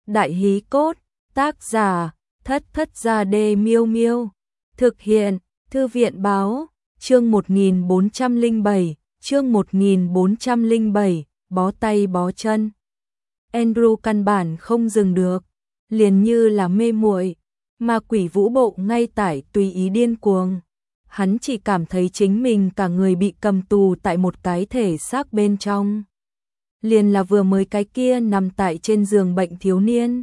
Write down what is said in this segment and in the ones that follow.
Đại hí cốt, tác giả, Thất Thất Gia Đê Miêu Miêu. Thực hiện, Thư viện báo, chương 1407, chương 1407, bó tay bó chân. Andrew căn bản không dừng được, liền như là mê muội, mà quỷ vũ bộ ngay tại tùy ý điên cuồng. Hắn chỉ cảm thấy chính mình cả người bị cầm tù tại một cái thể xác bên trong. Liền là vừa mới cái kia nằm tại trên giường bệnh thiếu niên.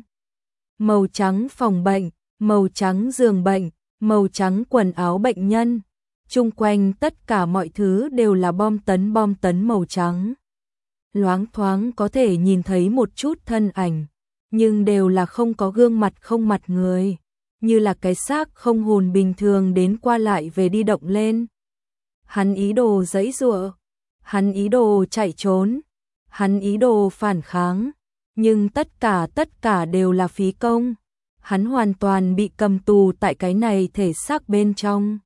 Màu trắng phòng bệnh, màu trắng giường bệnh, màu trắng quần áo bệnh nhân. Chung quanh tất cả mọi thứ đều là bom tấn màu trắng. Loáng thoáng có thể nhìn thấy một chút thân ảnh, nhưng đều là không có gương mặt không mặt người, như là cái xác không hồn bình thường đến qua lại về đi động lên. Hắn ý đồ giãy giụa, hắn ý đồ chạy trốn, hắn ý đồ phản kháng, nhưng tất cả đều là phí công. Hắn hoàn toàn bị cầm tù tại cái này thể xác bên trong.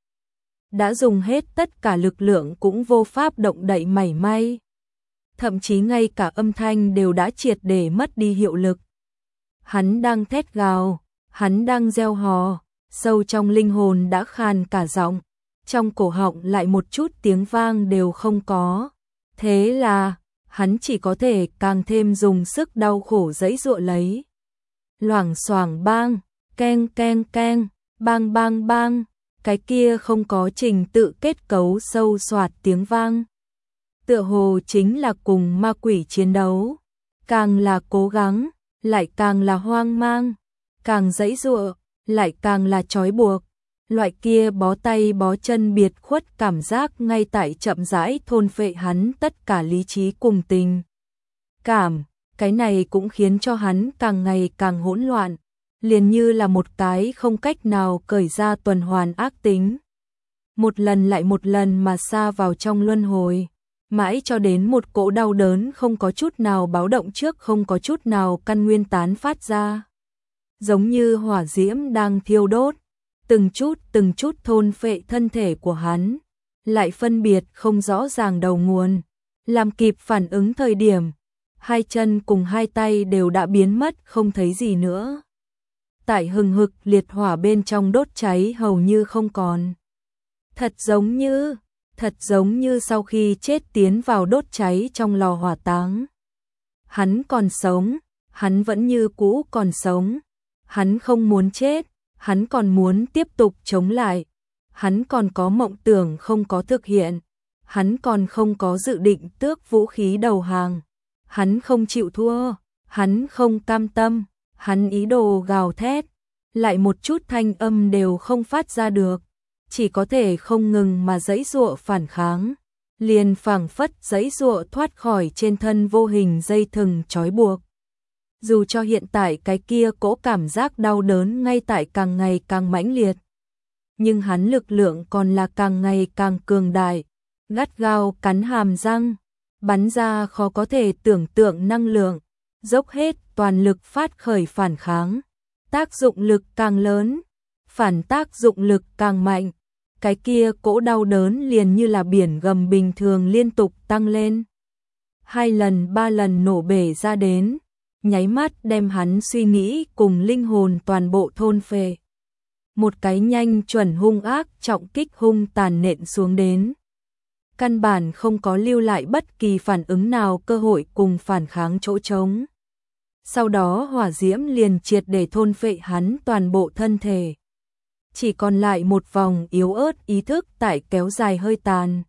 Đã dùng hết tất cả lực lượng cũng vô pháp động đậy mảy may. Thậm chí ngay cả âm thanh đều đã triệt để mất đi hiệu lực. Hắn đang thét gào, hắn đang reo hò, sâu trong linh hồn đã khàn cả giọng, trong cổ họng lại một chút tiếng vang đều không có. Thế là, hắn chỉ có thể càng thêm dùng sức đau khổ giãy giụa lấy. Loảng xoảng bang, keng keng keng, bang bang bang, cái kia không có trình tự kết cấu sâu xoạt tiếng vang. Tựa hồ chính là cùng ma quỷ chiến đấu, càng là cố gắng, lại càng là hoang mang, càng giãy giụa, lại càng là trói buộc. Loại kia bó tay bó chân biệt khuất cảm giác ngay tại chậm rãi thôn phệ hắn tất cả lý trí cùng tình cảm. Cái này cũng khiến cho hắn càng ngày càng hỗn loạn, liền như là một cái không cách nào cởi ra tuần hoàn ác tính. Một lần lại một lần mà sa vào trong luân hồi, mãi cho đến một cỗ đau đớn không có chút nào báo động trước, không có chút nào căn nguyên tán phát ra. Giống như hỏa diễm đang thiêu đốt, từng chút thôn phệ thân thể của hắn, lại phân biệt không rõ ràng đầu nguồn. Làm kịp phản ứng thời điểm, hai chân cùng hai tay đều đã biến mất không thấy gì nữa. Tại hừng hực liệt hỏa bên trong đốt cháy hầu như không còn. Thật giống như sau khi chết tiến vào đốt cháy trong lò hỏa táng. Hắn còn sống, hắn vẫn như cũ còn sống. Hắn không muốn chết, hắn còn muốn tiếp tục chống lại. Hắn còn có mộng tưởng không có thực hiện. Hắn còn không có dự định tước vũ khí đầu hàng. Hắn không chịu thua, hắn không cam tâm, hắn ý đồ gào thét, lại một chút thanh âm đều không phát ra được, chỉ có thể không ngừng mà giãy giụa phản kháng, liền phảng phất giãy giụa thoát khỏi trên thân vô hình dây thừng trói buộc. Dù cho hiện tại cái kia cỗ cảm giác đau đớn ngay tại càng ngày càng mãnh liệt, nhưng hắn lực lượng còn là càng ngày càng cường đại, gắt gao cắn hàm răng, bắn ra khó có thể tưởng tượng năng lượng, dốc hết toàn lực phát khởi phản kháng. Tác dụng lực càng lớn, phản tác dụng lực càng mạnh, cái kia cỗ đau đớn liền như là biển gầm bình thường liên tục tăng lên. 2 lần 3 lần nổ bể ra đến, nháy mắt đem hắn suy nghĩ cùng linh hồn toàn bộ thôn phệ. Một cái nhanh chuẩn hung ác trọng kích hung tàn nện xuống đến. Căn bản không có lưu lại bất kỳ phản ứng nào, cơ hội cùng phản kháng chỗ trống. Sau đó hỏa diễm liền triệt để thôn phệ hắn toàn bộ thân thể. Chỉ còn lại một vòng yếu ớt ý thức tại kéo dài hơi tàn.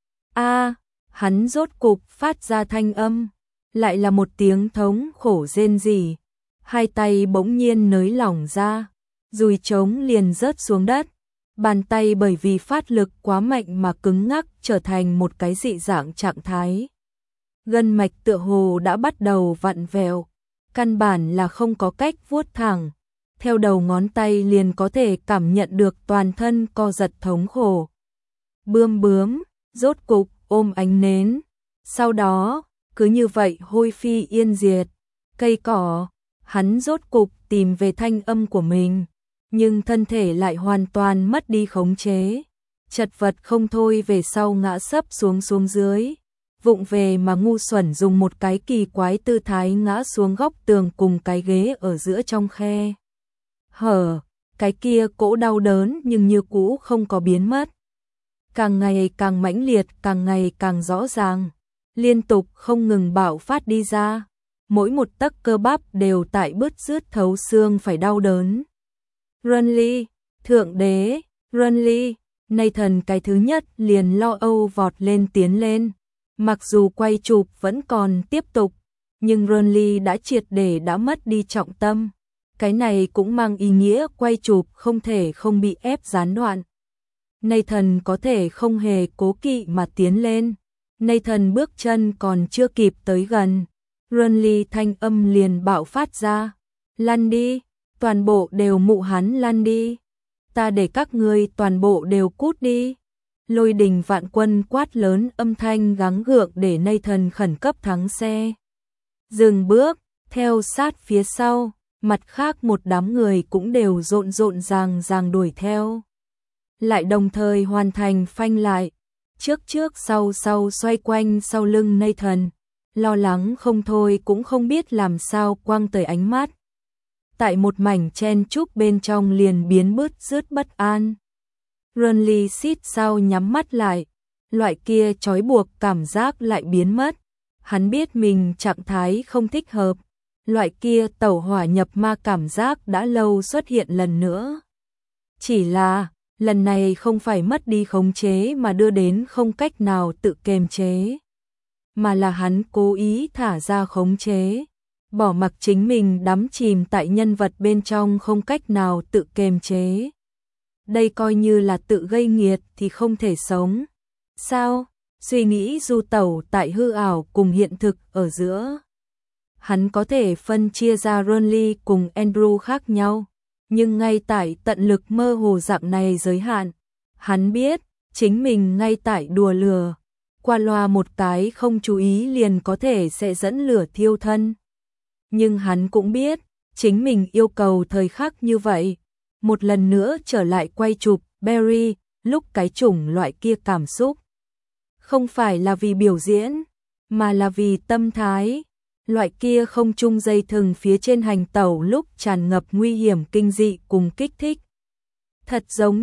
Hắn rốt cục phát ra thanh âm, lại là một tiếng thống khổ rên rỉ. Hai tay bỗng nhiên nới lỏng ra, dùi trống liền rớt xuống đất. Bàn tay bởi vì phát lực quá mạnh mà cứng ngắc, trở thành một cái dị dạng trạng thái. Gân mạch tựa hồ đã bắt đầu vặn vẹo, căn bản là không có cách vuốt thẳng. Theo đầu ngón tay liền có thể cảm nhận được toàn thân co giật thống khổ. Bướm, rốt cục ôm ánh nến. Sau đó, cứ như vậy hôi phi yên diệt. Cây cỏ, hắn rốt cục tìm về thanh âm của mình. Nhưng thân thể lại hoàn toàn mất đi khống chế, chật vật không thôi về sau ngã sấp xuống dưới, vụng về mà ngu xuẩn dùng một cái kỳ quái tư thái ngã xuống góc tường cùng cái ghế ở giữa trong khe hở. Cái kia cỗ đau đớn nhưng như cũ không có biến mất. Càng ngày càng mãnh liệt, càng ngày càng rõ ràng, liên tục không ngừng bạo phát đi ra. Mỗi một tấc cơ bắp đều tại bứt rứt thấu xương phải đau đớn. Renly, thượng đế, Renly, Nathan cái thứ nhất liền lo âu vọt lên tiến lên. Mặc dù quay chụp vẫn còn tiếp tục, nhưng Renly đã triệt để đã mất đi trọng tâm. Cái này cũng mang ý nghĩa quay chụp không thể không bị ép gián đoạn. Nathan có thể không hề cố kỵ mà tiến lên. Nathan bước chân còn chưa kịp tới gần, Renly thanh âm liền bạo phát ra. Lăn đi, toàn bộ đều mụ hắn lăn đi. Ta để các ngươi toàn bộ đều cút đi. Lôi đình vạn quân quát lớn, âm thanh gắng gượng để Nathan khẩn cấp thắng xe. Dừng bước, theo sát phía sau, mặt khác một đám người cũng đều rộn ràng đuổi theo. Lại đồng thời hoàn thành phanh lại, trước sau xoay quanh sau lưng Nathan, lo lắng không thôi cũng không biết làm sao quăng tới ánh mắt. Tại một mảnh chen chúc bên trong liền biến bứt rứt bất an. Renly xít sao nhắm mắt lại, loại kia trói buộc cảm giác lại biến mất. Hắn biết mình trạng thái không thích hợp, loại kia tẩu hỏa nhập ma cảm giác đã lâu xuất hiện lần nữa. Chỉ là, lần này không phải mất đi khống chế mà đưa đến không cách nào tự kiềm chế, mà là hắn cố ý thả ra khống chế, bỏ mặc chính mình đắm chìm tại nhân vật bên trong không cách nào tự kiềm chế. Đây coi như là tự gây nghiệt thì không thể sống. Sao? Suy nghĩ du tẩu tại hư ảo cùng hiện thực ở giữa. Hắn có thể phân chia ra Renly cùng Andrew khác nhau, nhưng ngay tại tận lực mơ hồ dạng này giới hạn, hắn biết chính mình ngay tại đùa lừa, qua loa một cái không chú ý liền có thể sẽ dẫn lửa thiêu thân. Nhưng hắn cũng biết, chính mình yêu cầu thời khắc như vậy, một lần nữa trở lại quay chụp Barry, lúc cái chủng loại kia cảm xúc. Không phải là vì biểu diễn, mà là vì tâm thái. Loại kia không chung dây thừng phía trên hành tẩu lúc tràn ngập nguy hiểm kinh dị cùng kích thích. Thật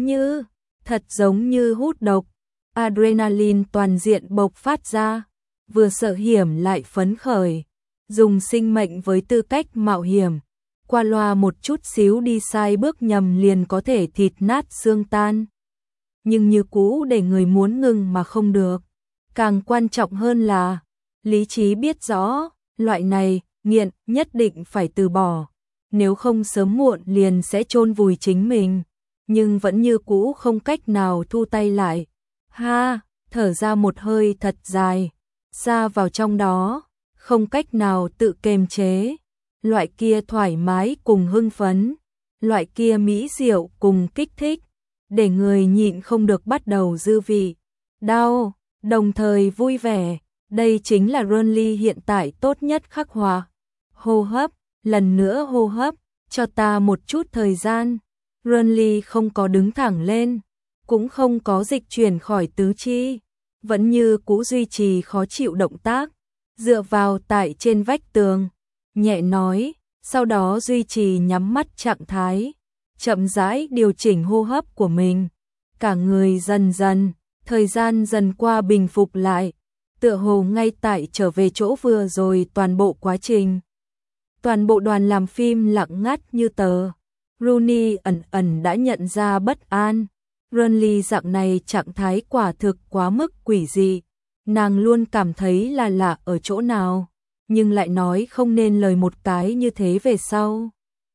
giống như hút độc, adrenaline toàn diện bộc phát ra, vừa sợ hiểm lại phấn khởi, dùng sinh mệnh với tư cách mạo hiểm, qua loa một chút xíu đi sai bước nhầm liền có thể thịt nát xương tan. Nhưng như cũ để người muốn ngừng mà không được. Càng quan trọng hơn là, lý trí biết rõ, loại này, nghiện, nhất định phải từ bỏ. Nếu không sớm muộn liền sẽ chôn vùi chính mình. Nhưng vẫn như cũ không cách nào thu tay lại. Ha, thở ra một hơi thật dài. Xa vào trong đó, không cách nào tự kiềm chế. Loại kia thoải mái cùng hưng phấn. Loại kia mỹ diệu cùng kích thích. Để người nhịn không được bắt đầu dư vị. Đau, đồng thời vui vẻ. Đây chính là Renly hiện tại tốt nhất khắc họa. Hô hấp, lần nữa hô hấp, cho ta một chút thời gian. Renly không có đứng thẳng lên, cũng không có dịch chuyển khỏi tứ chi, vẫn như cũ duy trì khó chịu động tác, dựa vào tại trên vách tường, nhẹ nói, sau đó duy trì nhắm mắt trạng thái, chậm rãi điều chỉnh hô hấp của mình. Cả người dần dần, thời gian dần qua bình phục lại. Tựa hồ ngay tại trở về chỗ vừa rồi toàn bộ quá trình. Toàn bộ đoàn làm phim lặng ngắt như tờ. Rooney ẩn đã nhận ra bất an. Renly dạng này trạng thái quả thực quá mức quỷ dị. Nàng luôn cảm thấy là lạ ở chỗ nào, nhưng lại nói không nên lời một cái như thế về sau.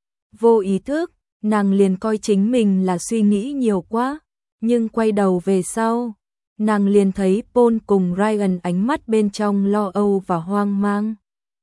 Vô ý thức, nàng liền coi chính mình là suy nghĩ nhiều quá, nhưng quay đầu về sau. Nàng liền thấy Paul cùng Ryan ánh mắt bên trong lo âu và hoang mang.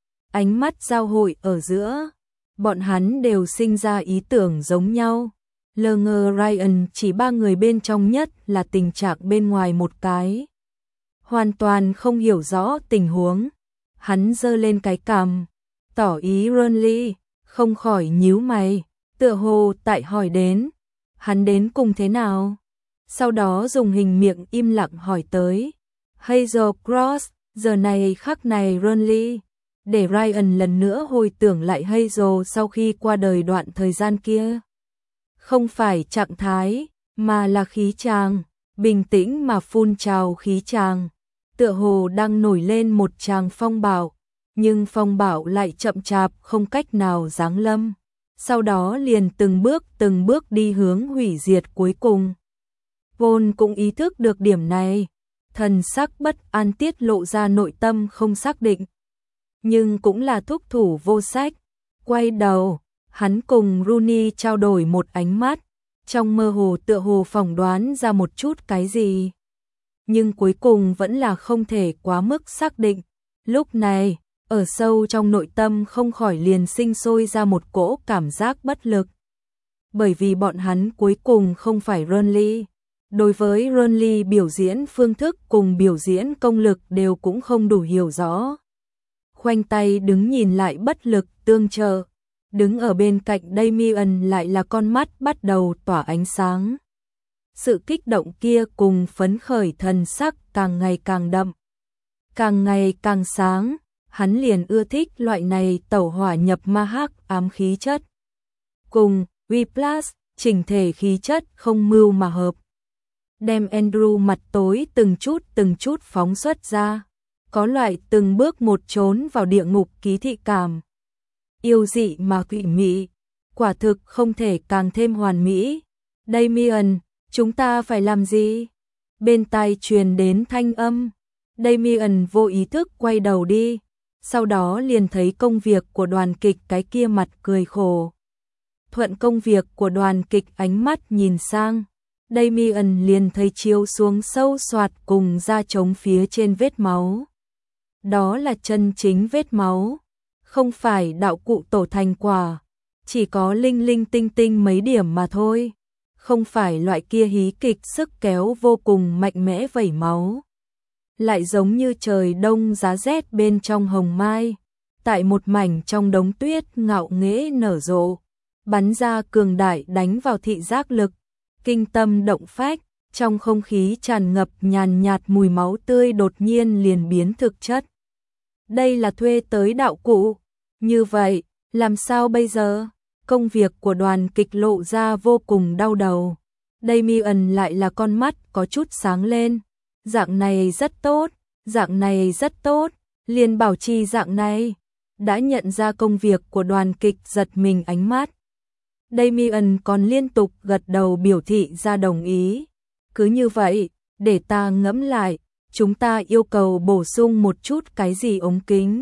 Ánh mắt giao hội ở giữa, bọn hắn đều sinh ra ý tưởng giống nhau. Lờ ngờ Ryan chỉ ba người bên trong nhất là tình trạng bên ngoài một cái. Hoàn toàn không hiểu rõ tình huống. Hắn giơ lên cái cằm, tỏ ý Renly, không khỏi nhíu mày, tựa hồ tại hỏi đến. Hắn đến cùng thế nào? Sau đó dùng hình miệng im lặng hỏi tới. Hazel Cross, Giờ này khắc này Ronly, để Ryan lần nữa hồi tưởng lại Hazel sau khi qua đời đoạn thời gian kia. Không phải trạng thái, mà là khí tràng, bình tĩnh mà phun trào khí tràng. Tựa hồ đang nổi lên một tràng phong bạo, nhưng phong bạo lại chậm chạp không cách nào giáng lâm. Sau đó liền từng bước đi hướng hủy diệt cuối cùng. Vốn cũng ý thức được điểm này, thần sắc bất an tiết lộ ra nội tâm không xác định. Nhưng cũng là thúc thủ vô sách. Quay đầu, hắn cùng Rooney trao đổi một ánh mắt, trong mơ hồ tựa hồ phỏng đoán ra một chút cái gì. Nhưng cuối cùng vẫn là không thể quá mức xác định. Lúc này, ở sâu trong nội tâm không khỏi liền sinh sôi ra một cỗ cảm giác bất lực. Bởi vì bọn hắn cuối cùng không phải Ronly. Đối với Ronly biểu diễn phương thức cùng biểu diễn công lực đều cũng không đủ hiểu rõ. Khoanh tay đứng nhìn lại bất lực tương trợ. Đứng ở bên cạnh Damian lại là con mắt bắt đầu tỏa ánh sáng. Sự kích động kia cùng phấn khởi thần sắc càng ngày càng đậm. Càng ngày càng sáng, hắn liền ưa thích loại này tẩu hỏa nhập ma hắc ám khí chất. Cùng Whiplash, chỉnh thể khí chất không mưu mà hợp. Đem Andrew mặt tối từng chút phóng xuất ra. Có loại từng bước một trốn vào địa ngục ký thị cảm. Yêu dị mà quỷ mị, quả thực không thể càng thêm hoàn mỹ. Damian, chúng ta phải làm gì? Bên tai truyền đến thanh âm. Damian vô ý thức quay đầu đi, sau đó liền thấy công việc của đoàn kịch cái kia mặt cười khổ. Thuận công việc của đoàn kịch ánh mắt nhìn sang, Damian liền thấy chiếu xuống sâu xoạt cùng da trống phía trên vết máu. Đó là chân chính vết máu, không phải đạo cụ tổ thành quả, chỉ có linh linh tinh tinh mấy điểm mà thôi, không phải loại kia hí kịch sức kéo vô cùng mạnh mẽ vẩy máu. Lại giống như trời đông giá rét bên trong hồng mai, tại một mảnh trong đống tuyết ngạo nghễ nở rộ, bắn ra cường đại đánh vào thị giác lực, kinh tâm động phách, trong không khí tràn ngập nhàn nhạt mùi máu tươi đột nhiên liền biến thực chất. Đây là thuê tới đạo cụ, như vậy, làm sao bây giờ? Công việc của đoàn kịch lộ ra vô cùng đau đầu. Damian lại là con mắt có chút sáng lên. Dạng này rất tốt, dạng này rất tốt, liền bảo trì dạng này. Đã nhận ra công việc của đoàn kịch giật mình ánh mắt. Damian còn liên tục gật đầu biểu thị ra đồng ý. Cứ như vậy, để ta ngẫm lại, chúng ta yêu cầu bổ sung một chút cái gì ống kính.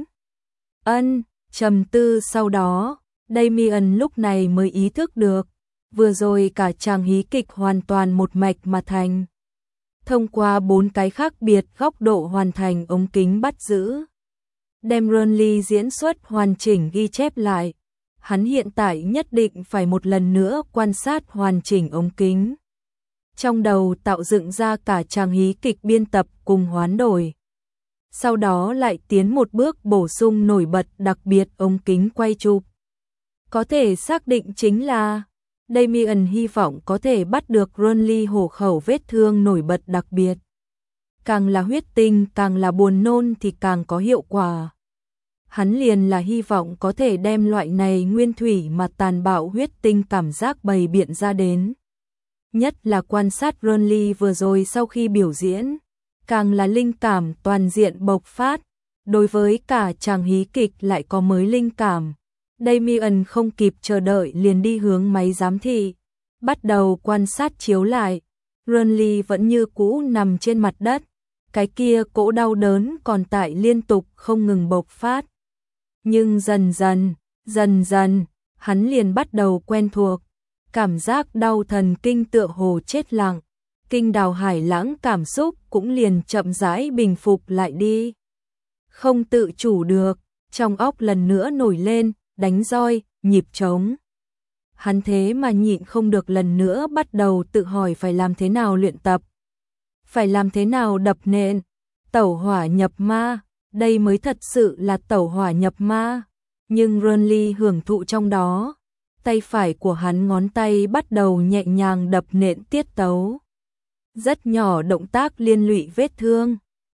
Trầm tư sau đó, Damian lúc này mới ý thức được, vừa rồi cả chàng hí kịch hoàn toàn một mạch mà thành. Thông qua 4 cái khác biệt góc độ hoàn thành ống kính bắt giữ. Đem Ronly diễn xuất hoàn chỉnh ghi chép lại. Hắn hiện tại nhất định phải một lần nữa quan sát hoàn chỉnh ống kính. Trong đầu tạo dựng ra cả chàng hí kịch biên tập cùng hoán đổi. Sau đó lại tiến một bước bổ sung nổi bật đặc biệt ống kính quay chụp. Có thể xác định chính là Damian hy vọng có thể bắt được Ronly hổ khẩu vết thương nổi bật đặc biệt. Càng là huyết tinh, càng là buồn nôn thì càng có hiệu quả. Hắn liền là hy vọng có thể đem loại này nguyên thủy mà tàn bạo huyết tinh cảm giác bày biện ra đến. Nhất là quan sát Ronly vừa rồi sau khi biểu diễn, càng là linh cảm toàn diện bộc phát, đối với cả chàng hí kịch lại có mới linh cảm. Damian không kịp chờ đợi liền đi hướng máy giám thị, bắt đầu quan sát chiếu lại. Ronly vẫn như cũ nằm trên mặt đất, cái kia cỗ đau đớn còn tại liên tục không ngừng bộc phát. Nhưng dần dần, hắn liền bắt đầu quen thuộc, cảm giác đau thần kinh tựa hồ chết lặng, kinh đào hải lãng cảm xúc cũng liền chậm rãi bình phục lại đi. Không tự chủ được, trong óc lần nữa nổi lên, đánh roi, nhịp trống. Hắn thế mà nhịn không được lần nữa bắt đầu tự hỏi phải làm thế nào luyện tập. Phải làm thế nào đập nện, tẩu hỏa nhập ma, đây mới thật sự là tẩu hỏa nhập ma. Nhưng Ronly hưởng thụ trong đó, tay phải của hắn ngón tay bắt đầu nhẹ nhàng đập nện tiết tấu. Rất nhỏ động tác liên lụy vết thương,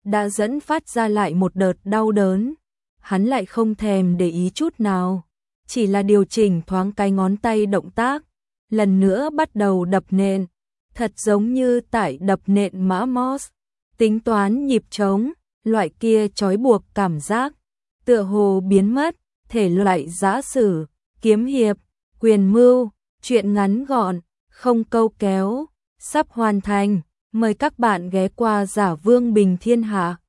đã dẫn phát ra lại một đợt đau đớn. Hắn lại không thèm để ý chút nào, chỉ là điều chỉnh thoáng cái ngón tay động tác, lần nữa bắt đầu đập nện, thật giống như tại đập nện mã Morse, tính toán nhịp trống, loại kia trói buộc cảm giác, tựa hồ biến mất, thể loại giã sử, kiếm hiệp, quyền mưu, truyện ngắn gọn, không câu kéo, sắp hoàn thành, mời các bạn ghé qua Giả Vương Bình Thiên Hạ.